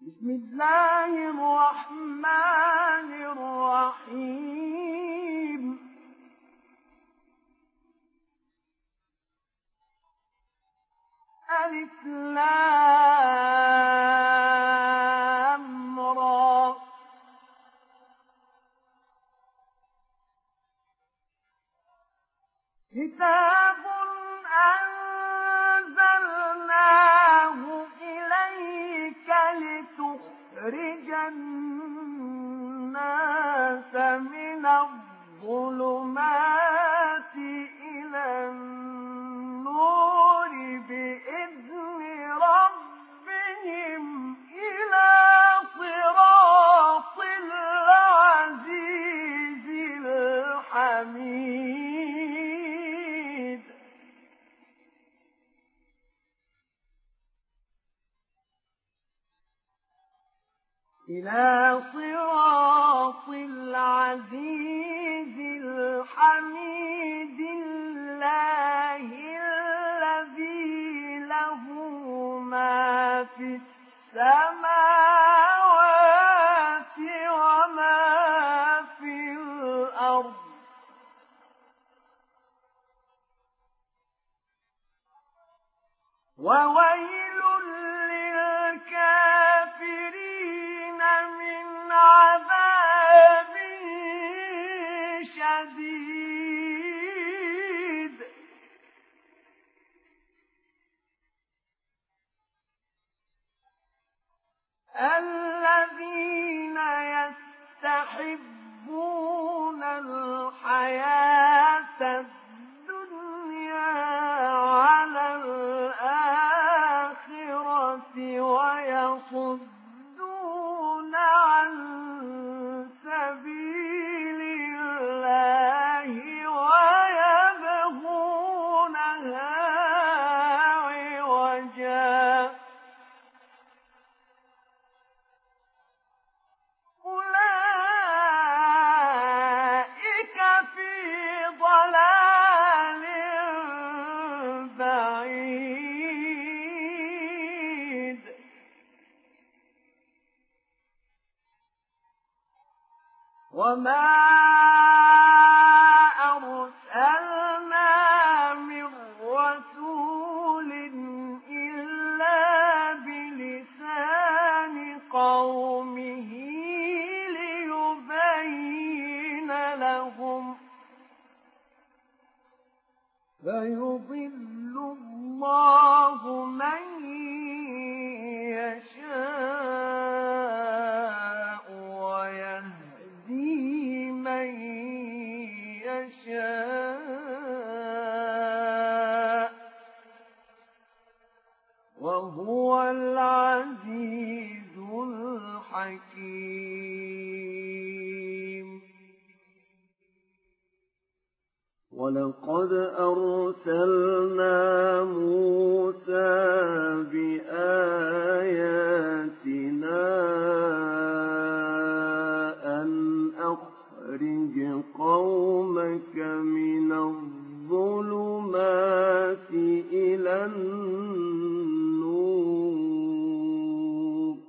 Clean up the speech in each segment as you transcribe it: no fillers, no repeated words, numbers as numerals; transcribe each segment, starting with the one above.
بسم الله الرحمن الرحيم ألف لام را كتاب أنزلناه إليك لتخرج الناس من الظلمات إلى النور بإذن ربهم إلى صراط العزيز الحميد إلى صراط العزيز الحميد الله الذي له ما في السماوات وما في الأرض وويل للكافرين من عذاب شديد الذين يستحبون الحياة الدنيا على الآخرة ويصدون عن سبيل الله ويبغونها عوجا أولئك في ضلال بعيد وما أرسلنا من رسول إلا بلسان قومه ليبين لهم فيضل الله من يشاء ويهدي من يشاء وهو العزيز الحكيم ولقد أرسلنا موسى بآياتنا أن أخرج قومك من الظلمات إلى النور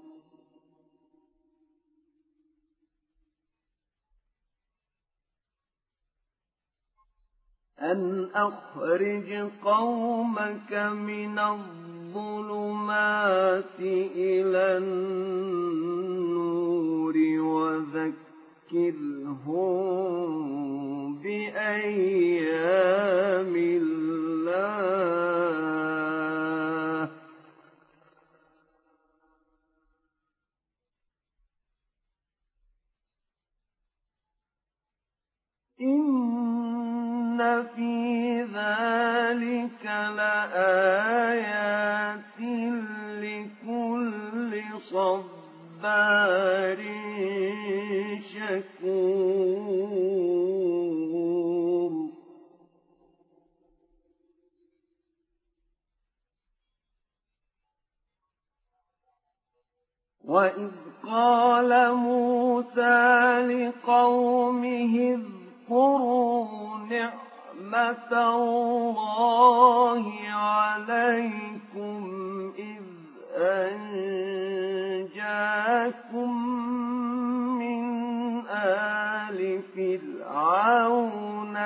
أن أخرج قومك من الظلمات إلى النور وذكرهم بأيام الله إن في ذلك لآيات لكل صبار شكور وإذ قال موسى لقومه اذكروا نعمة الله عليكم إذ أنجاكم لكم من آل فرعون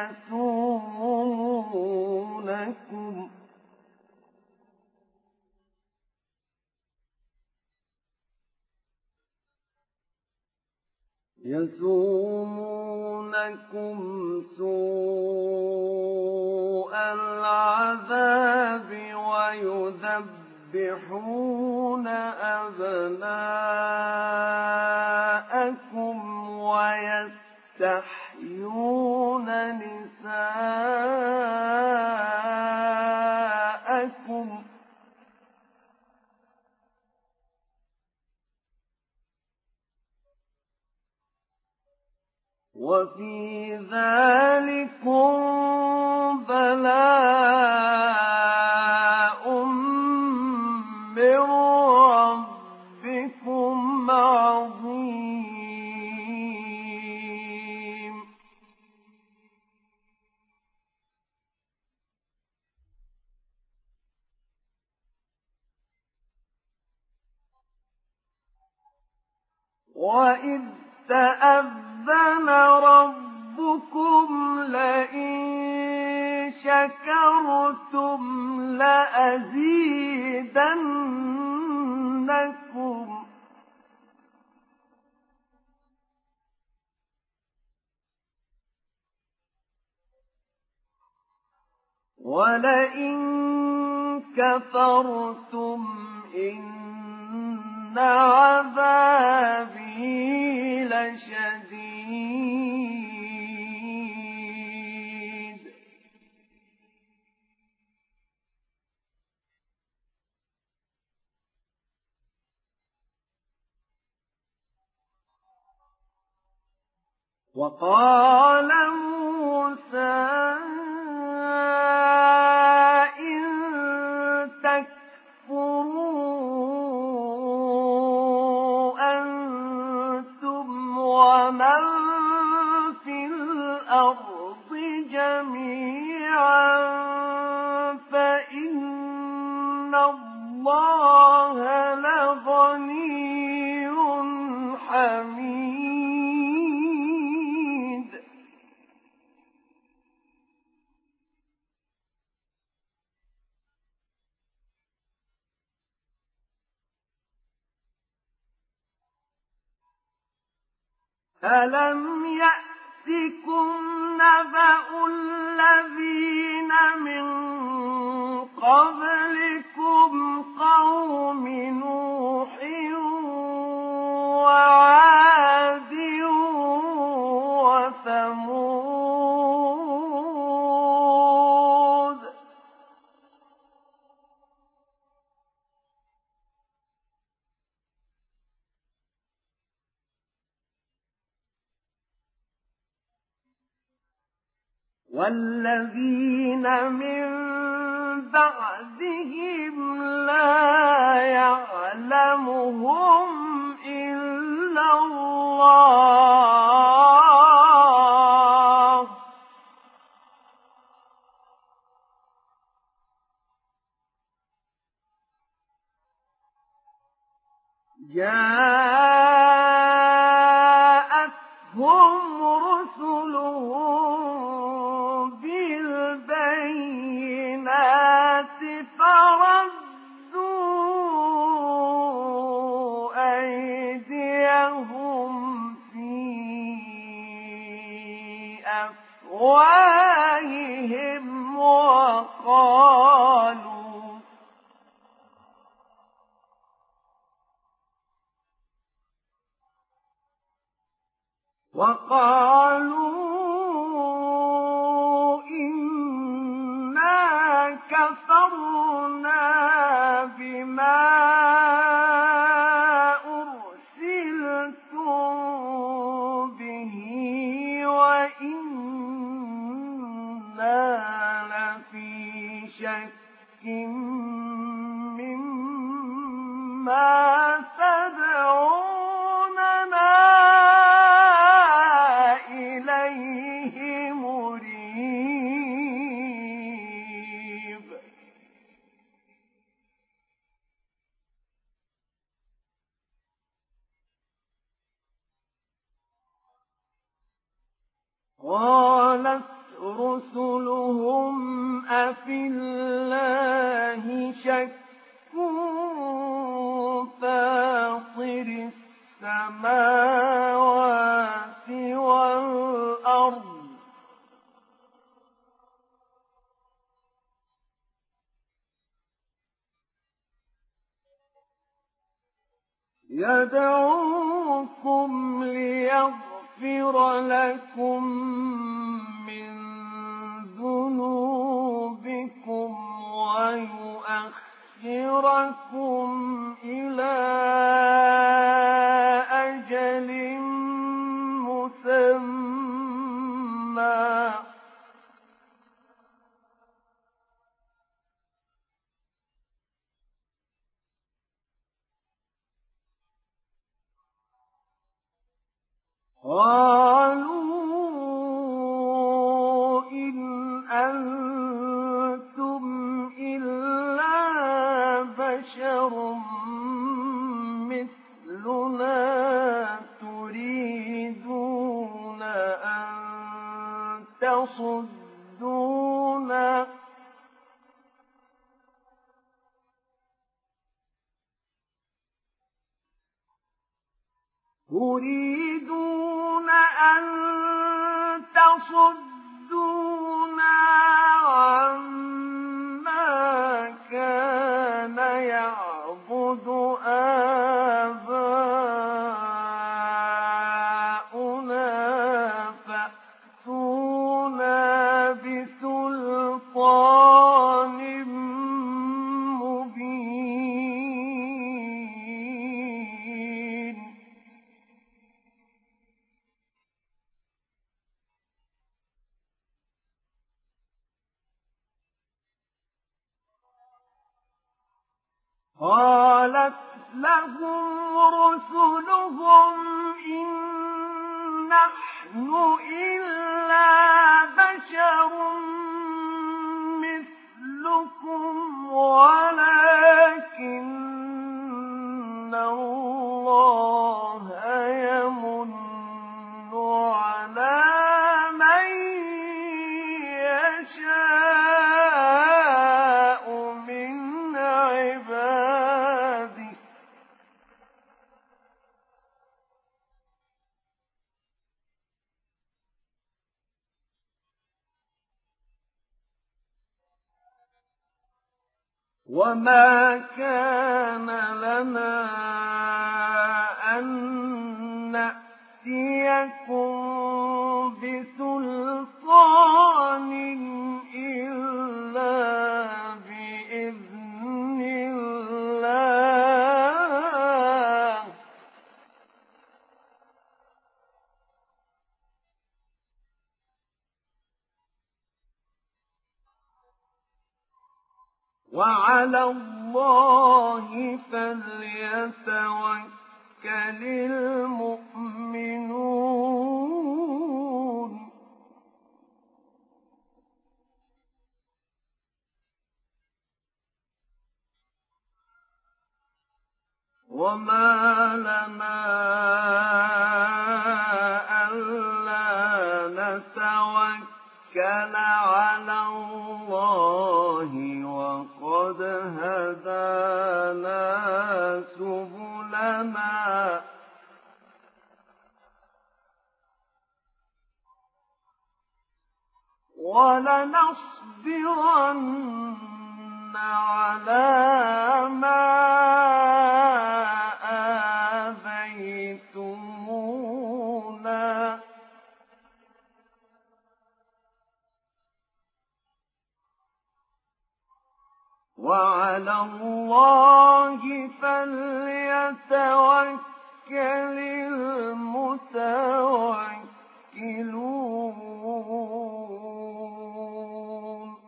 يسومونكم سوء العذاب ويذبحون أبناءكم ويستحيون نساءكم وفي ذلكم بلاء من ربكم عظيم. وإذ تأذن ربكم لئن شكرتم لأزيدنكم ولئن كفرتم إن عذابي لشديد. وقال موسى إن تكفروا أنتم ومن في الأرض جميعا فإن الله لغني حميد. ألم يأتكم نبأ الذين من قبلكم قوم نوح وعاد وثمود والذين من بعدهم لا يعلمهم إلا الله جاءتهم رسلهم بالبينات فردوا أيديهم في أفواههم وقالوا إنا كفرنا بما أرسلتم به وإنا لفي شك مما تدعوننا إليه مريب. قالت رسلهم أفي الله شك فاطر السماوات والأرض يدعوكم ليغفر لكم من ذنوبكم ويؤخركم إلى أجل مسمى قالوا إن أنتم إلا بشر مثلنا تريدون أن تصدونا عما كان يعبد آباؤنا فأتونا بسلطان مبين قالت لهم رسلهم إن نحن إلا بشر مثلكم ولكن الله يمن على من يشاء من عباده وما كان لنا أن نأتيكم بسلطان إلا بإذن الله وعلى الله فليتوكل المؤمنون وما لنا ألا نتوكل على الله وقد هدانا سبلنا ولنصبرن على ما آذيتمونا وعلى الله فليتوكل المتوكلون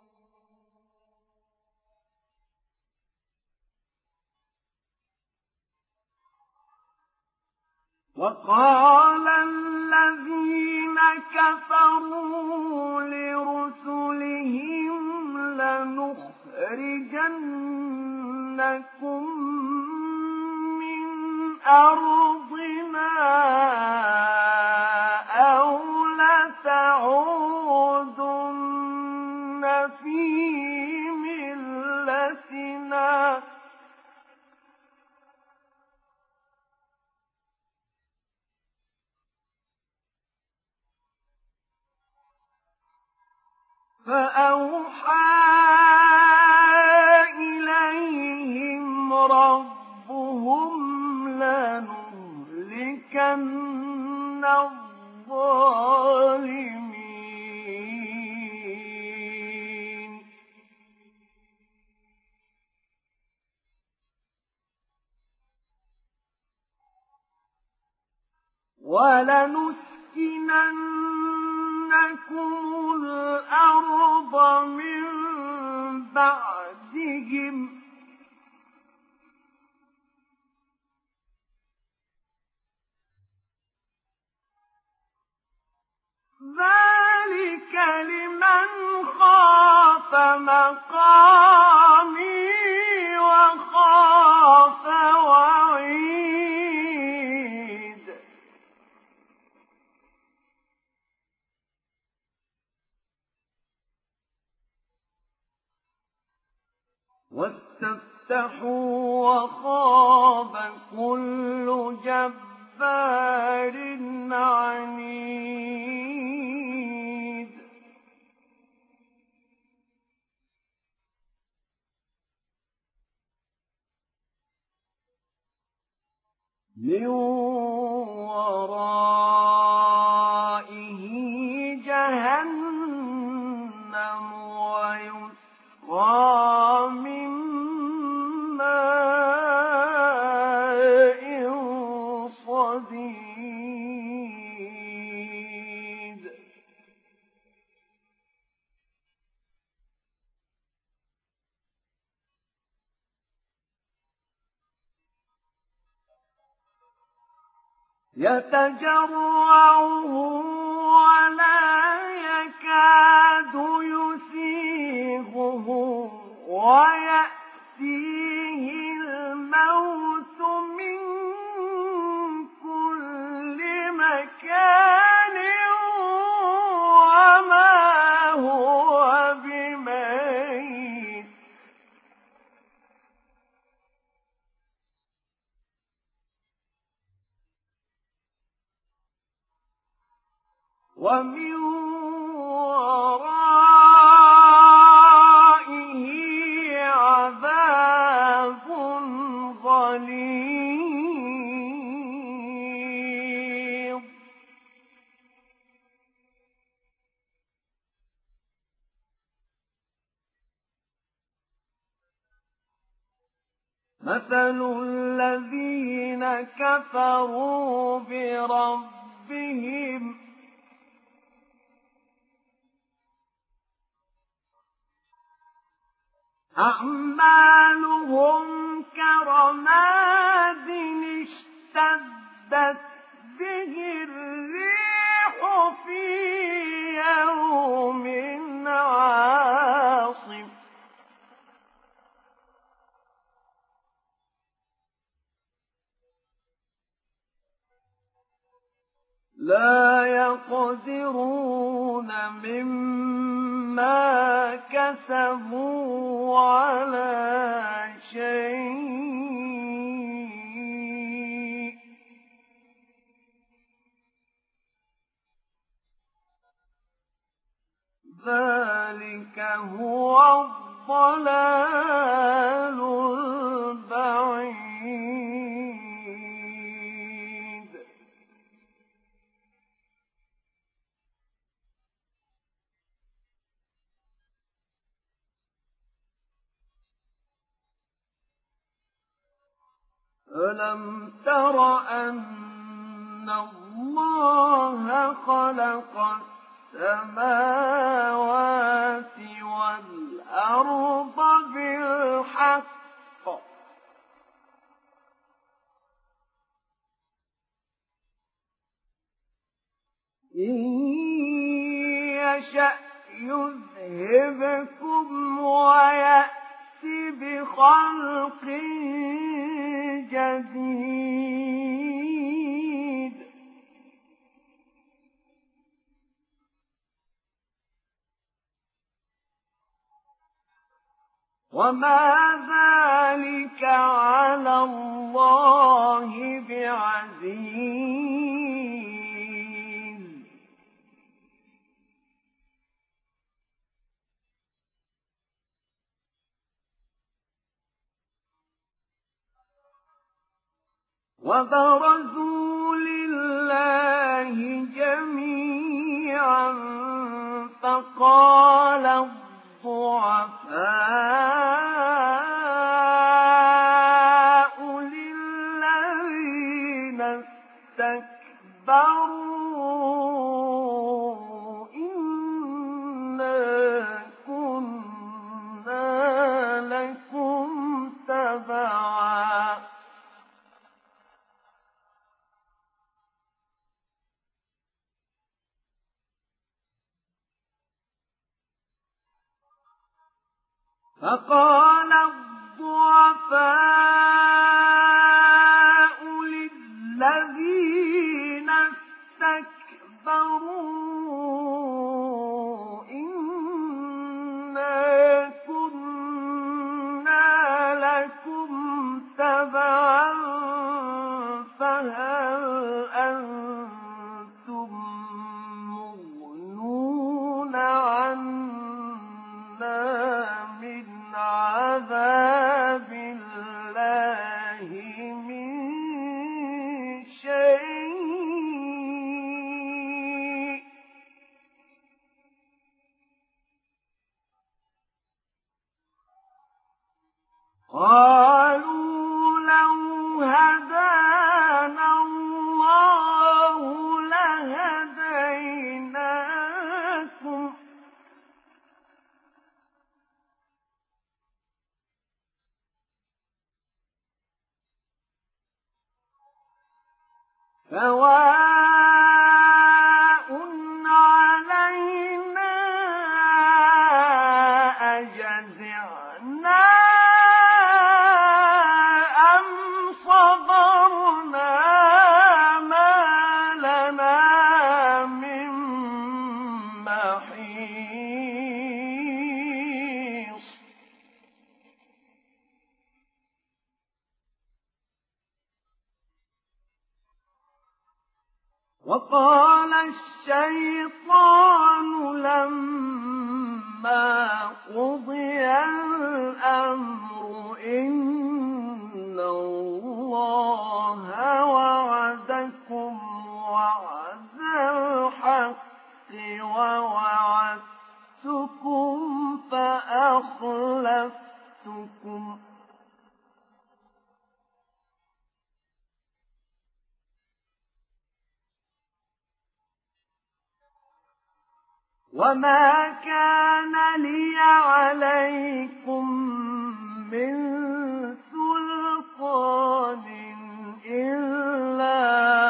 وقال الذين كفروا لرسلهم لنخرجنكم من أرضنا أو لتعودن فأوحى إليهم ربهم لنهلكن الظالمين ولنسكننكم الأرض من بعدهم ذلك لمن خاف مقامي وخاف وعيد واستفتحوا وخاب كل جبار عنيد من ورائه جهنم ويسقى من ماء صديد يتجرعه ولا يكاد يسيغه ويأتيه الموت من كل مكان وما هو بميت ومن ورائه عذاب غليظ مثل الذين كفروا بربهم أعمالهم كرماد اشتدت به الريح في يوم عاصف لا يقدرون مما كسبوا على شيء ذلك هو الضلال البعيد ألم تر أن الله خلق السماوات والأرض بالحق إن يشأ يذهبكم ويأتي بخلق جديد وما ذلك على الله بعزيز وبرزوا لله جميعا فقال الضعفاء للذين استكبروا إنا كنا لكم تبعا فقال الضعفاء للذين استكبروا إنا كنا لكم تبعا فهل أنتم مغنون عنا من عذاب الله من شيء قالوا لو هدانا الله لهديناكم سواء علينا أجزعنا أم صبرنا ما لنا من محيص وقال الشيطان لما قضي الأمر إن الله وعدكم وعد الحق ووعدتكم فأخلفتكم وما كان لي عليكم من سلطان إلا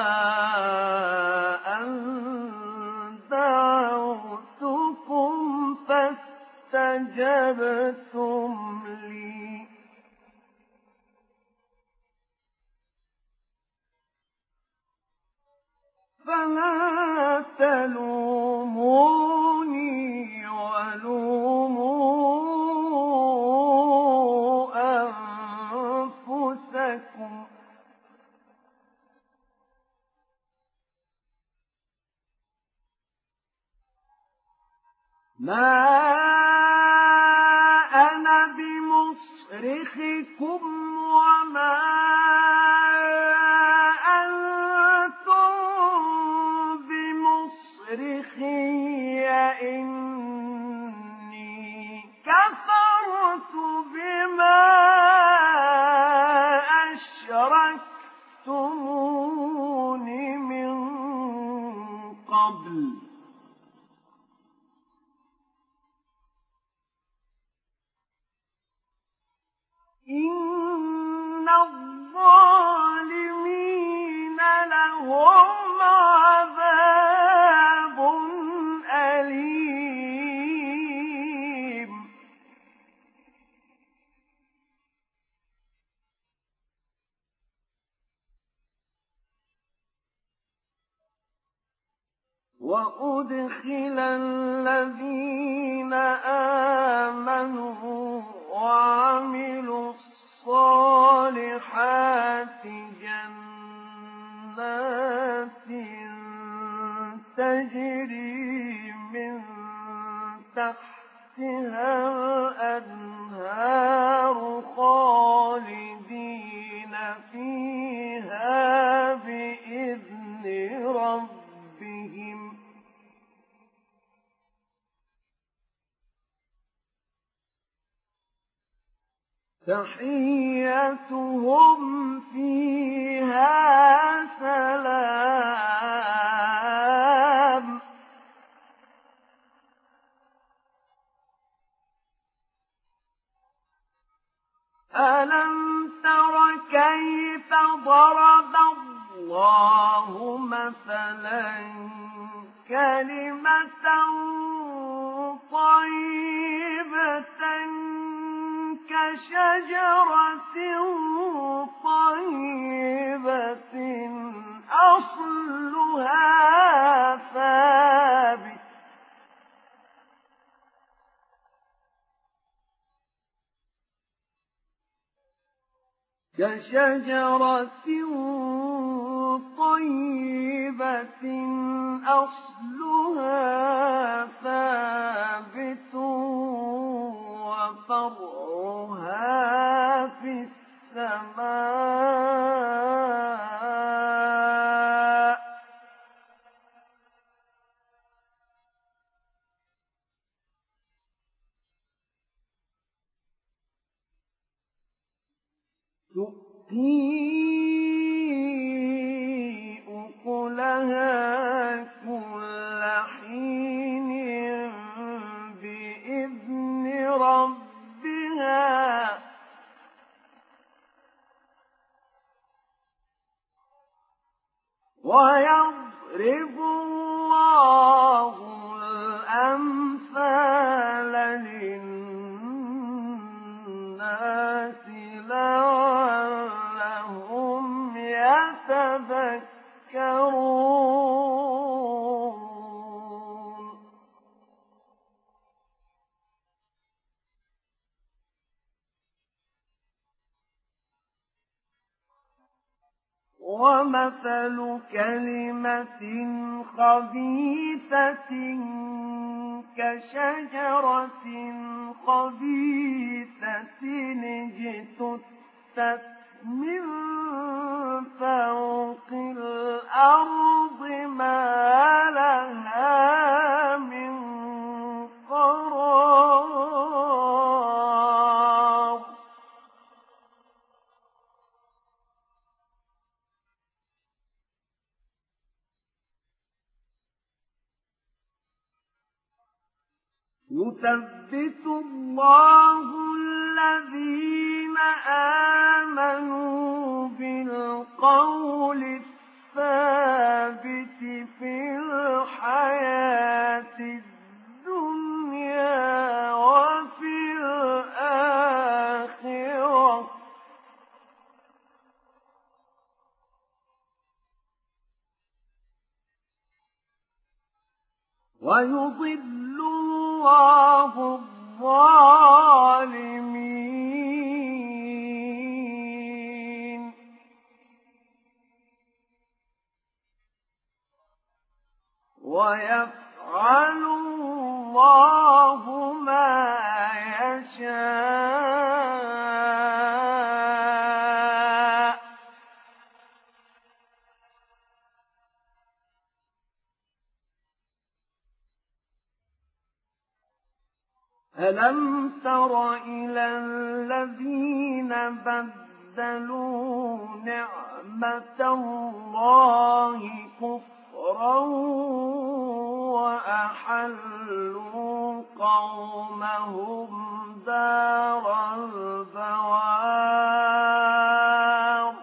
أن دعوتكم فاستجبتم لي فلا تلوموني ولوموا أنفسكم ما أنا بمصرخكم وما أنتم بمصرخي إني كفرت بما أشركتمون من قبل إن الظالمين لهم عذاب أليم وأدخل الذين آمنوا وعملوا الصالحات جنات تجري من تحتها الأنهار خالدين فيها تحيتهم فيها سلام. ألم تر كيف ضرب الله مثلا كلمة طيبة كشجرة طيبة أصلها ثابت كشجرة طيبة أصلها ثابت وفرعها في السماء. تؤتي أكلها كل حين بإذن ربها ويضرب الله الأمثال للناس لعلهم يتذكرون. ومثل كلمة خبيثة كشجرة خبيثة اجتثت من فوق الأرض ما لها من قرار. يثبت الله الذين آمنوا بالقول الثابت في الحياة الدنيا وفي الآخرة ويضل الله الظالمين ويفعل الله ما يشاء. ألم تر إلى الذين بدلوا نعمة الله كفرا وأحلوا قومهم دار البوار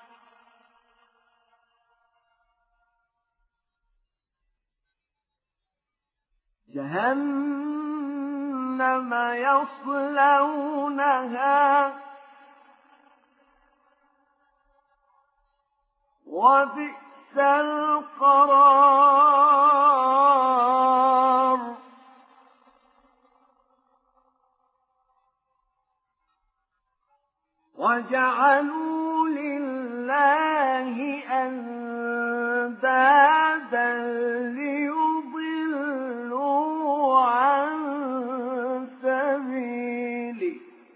جهنم يصلونها وبئس القرار. وجعلوا لله أندادا ليضلوا عن سبيله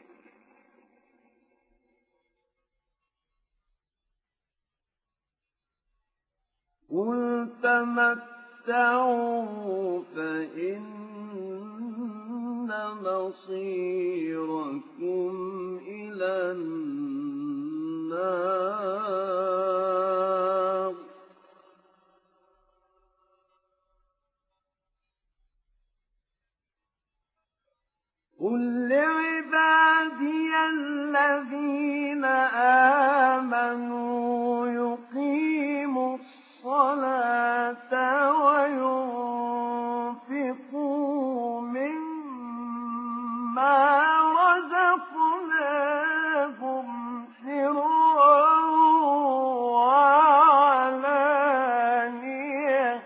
قل تمتعوا فإن مصيركم إلى الذين آمنوا يقيموا الصلاة وينفقوا مما رزقناهم سرا وعلانية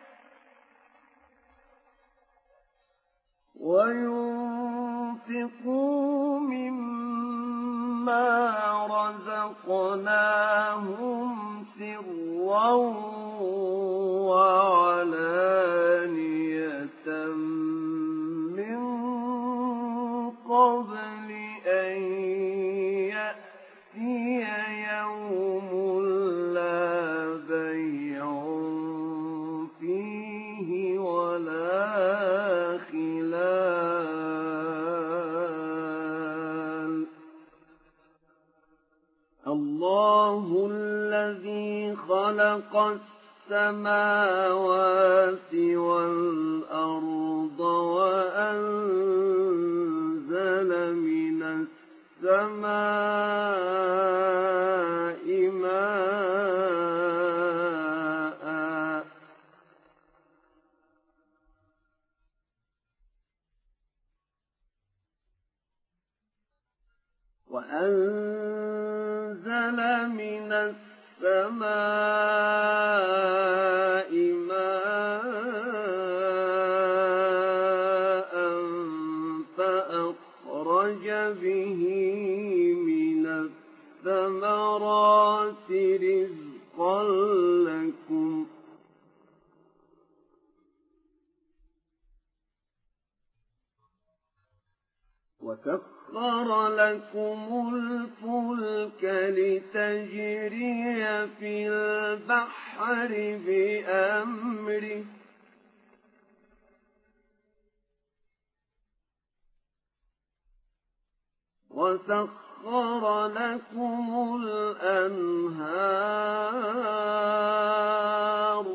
من قبل أن يأتي يوم لا بيع فيه ولا خلال. الله الذي خلق السماوات والأرض وأنزل من السماء ماء فأخرج به من الثمرات رزقا لكم وسخر لكم الفلك لتجري في البحر بأمره وسخر لكم الأنهار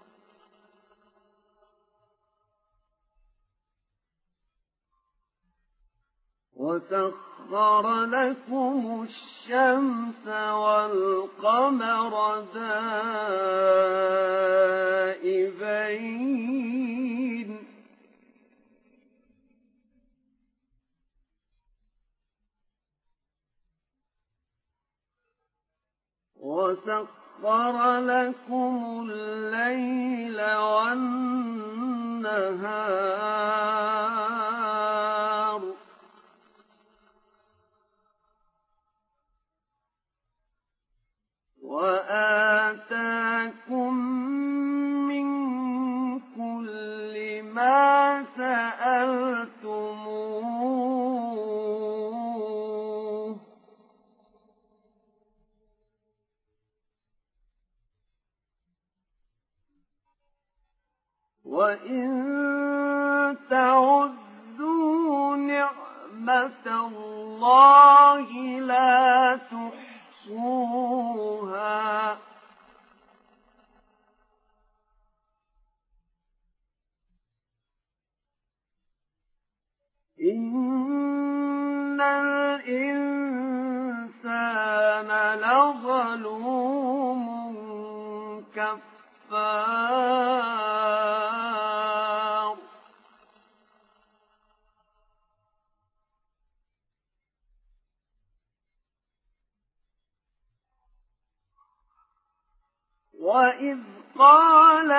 وسخر لكم الشمس والقمر دائبين وسخر لكم الليل والنهار وآتاكم من كل ما سألتموه وإن تعدوا نعمة الله لا تحصوها إن الإنسان لظلوم كفار وإذ قال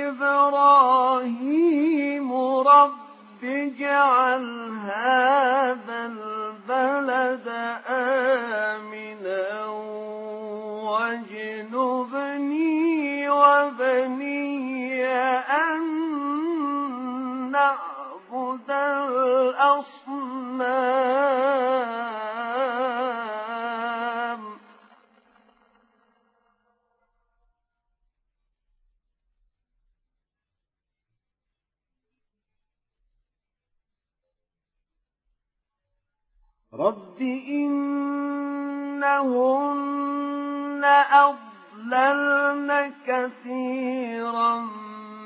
إبراهيم رب اجعل هذا البلد آمنا واجنبني وبني أن نعبد الأصنام رب إنهن أضللن كثيرا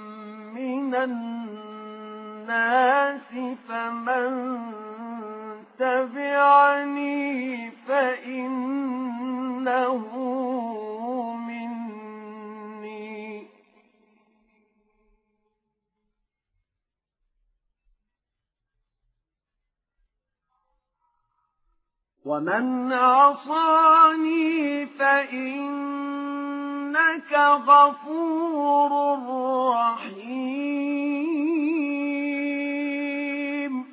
من الناس فمن تبعني فإنه مني ومن عصاني فإنك غفور رحيم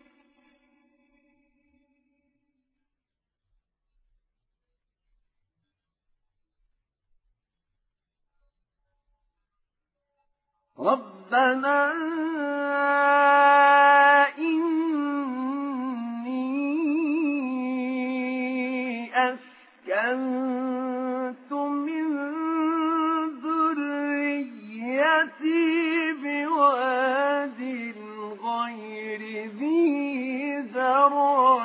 ربنا إني أسكنت من ذريتي بواد غير ذي زرع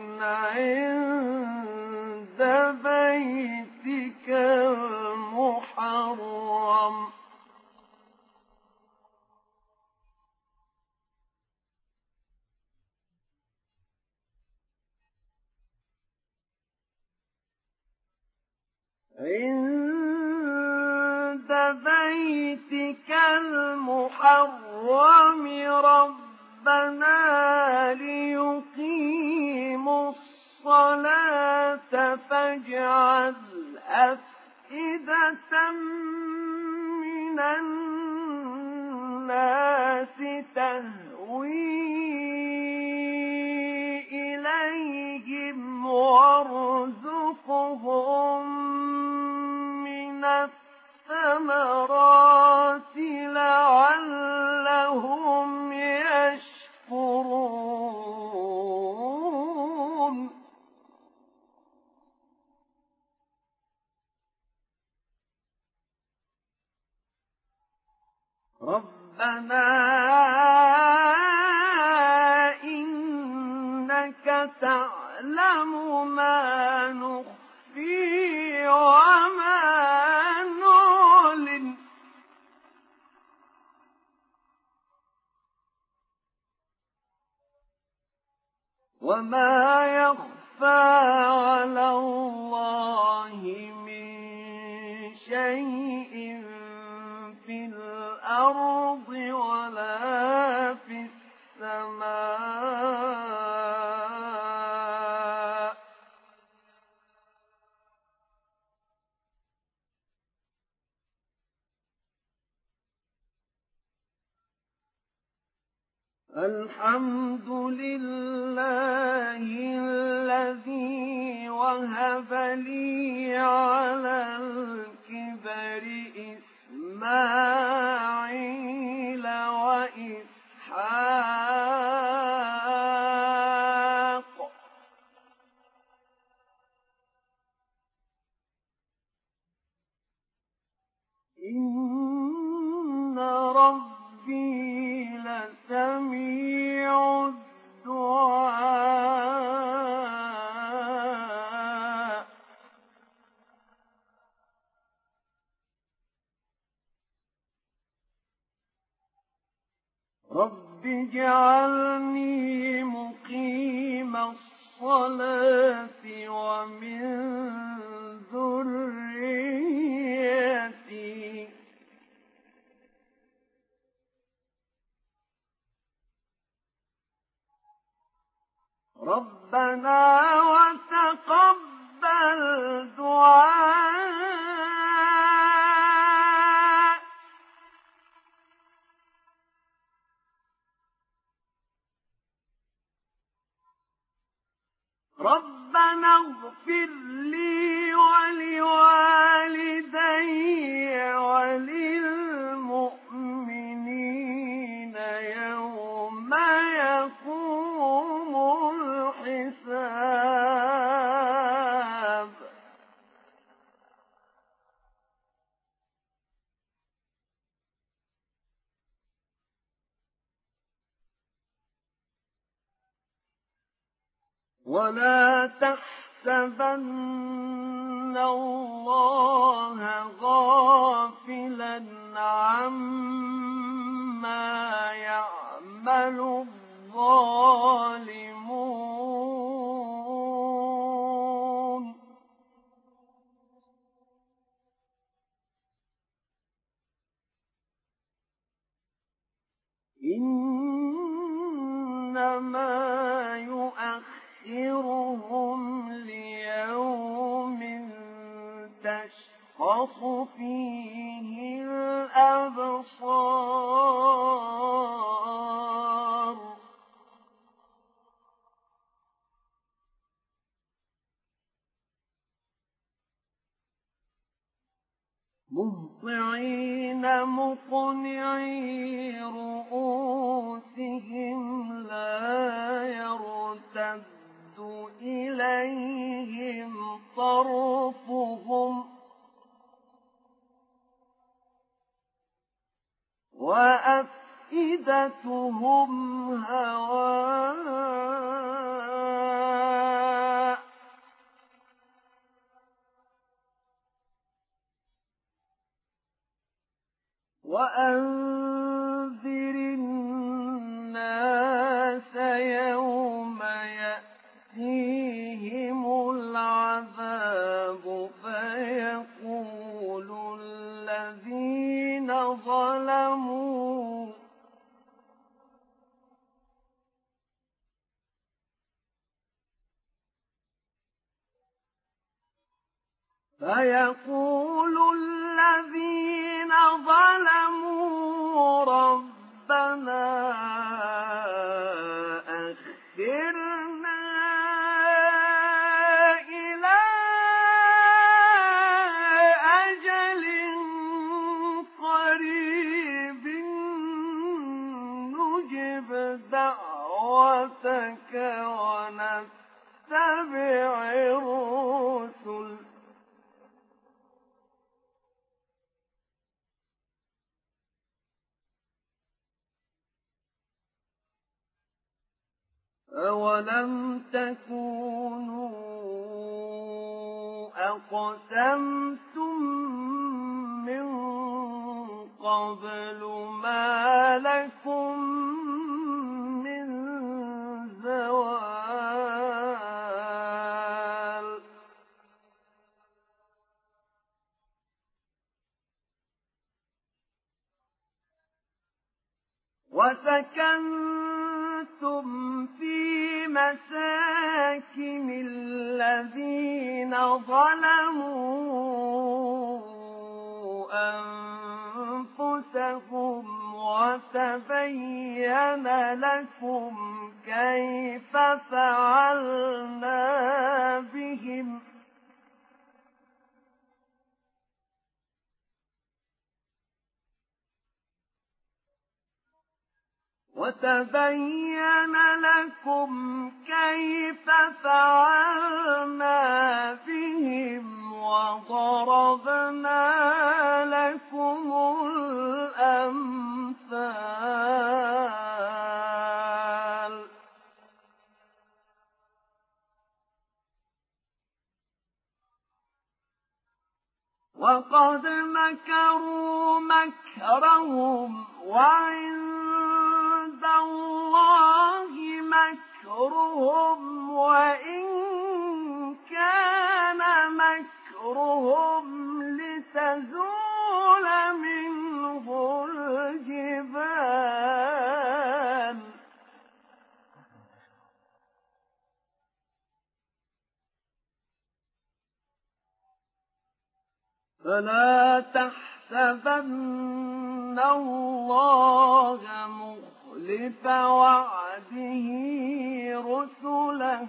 عند بيتك المحرم ربنا ليقيموا الصلاة فاجعل أفئدة من الناس تهوي إليهم وارزقهم من الثمرات لعلهم يشكرون ربنا إنك تعلم ما نخفي وما نعلن وما يخفى على الله من شيء في الأرض ولا في السماء الحمد لله الذي وهب لي على الكبر إسماعيل وإسحاق إن ربي لسميع الدعاء رب اجعلني مقيم الصلاة ومن ذريتي ربنا وتقبل دعاء ربنا اغفر لي ولوالدي وللمؤمنين يوم يقوم الحساب ولا تحسبن الله غافلا عما يعمل الظالمون. الظالمون. إنما يؤخرهم ليوم تشخص فيه الأبصار مهطعين مقنعي رؤوسهم لا يرتد إليهم طرفهم وأفئدتهم هواء وأنذر الناس يوم يأتيهم العذاب فيقول الذين ظلموا ربنا أخرنا إلى أجل قريب نجب دعوتك ونتبع الرسل أولم تكونوا أقسمتم من قبل ما لكم من زوال وسكنتم في مساكن الذين ظلموا أنفسهم وتبين لكم كيف فعلنا بهم وضربنا لكم الأمثال وقد مكروا مكرهم وعند الله مكرهم وإن كان مكرهم لتزول منه الجبال فلا تحسبن الله مخلف وعده رسله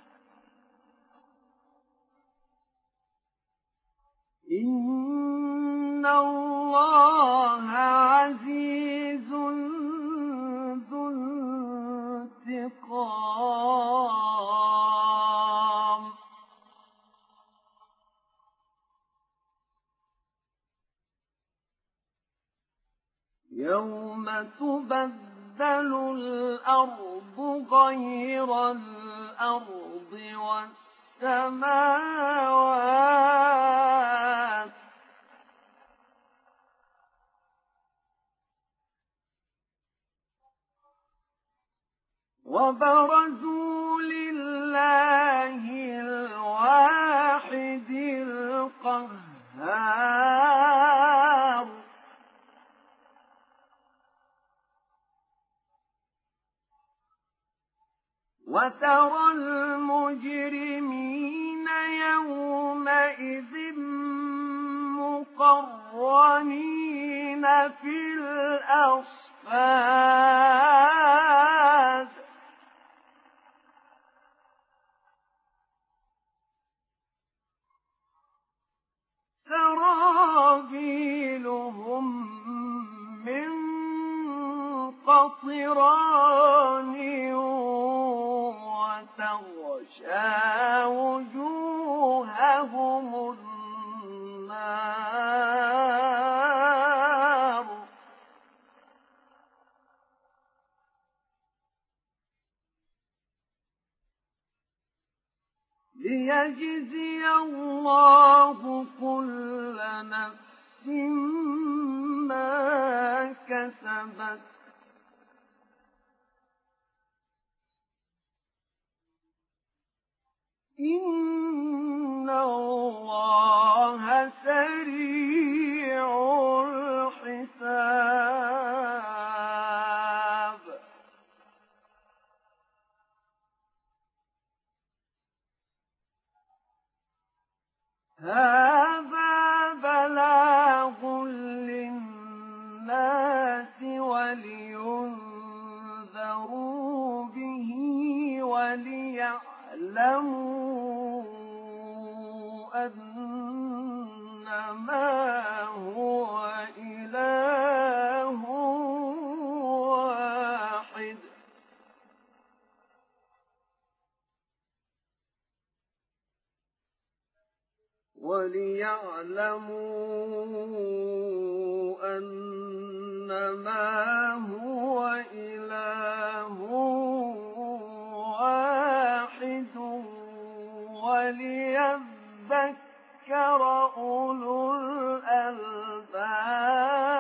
إن الله عزيز ذو انتقام يوم تبدل الأرض غير الأرض والسماوات وبرزوا لله الواحد القهار مقرنين في الأصفاد سرابيلهم من قطران وتغشى وجوههم النار ليجزي الله كل نفس ما كسبت إن الله سريع الحساب هذا بلاغ للناس ولينذروا به وليعلموا أنما هو إله واحد وليذكر أولو الألباب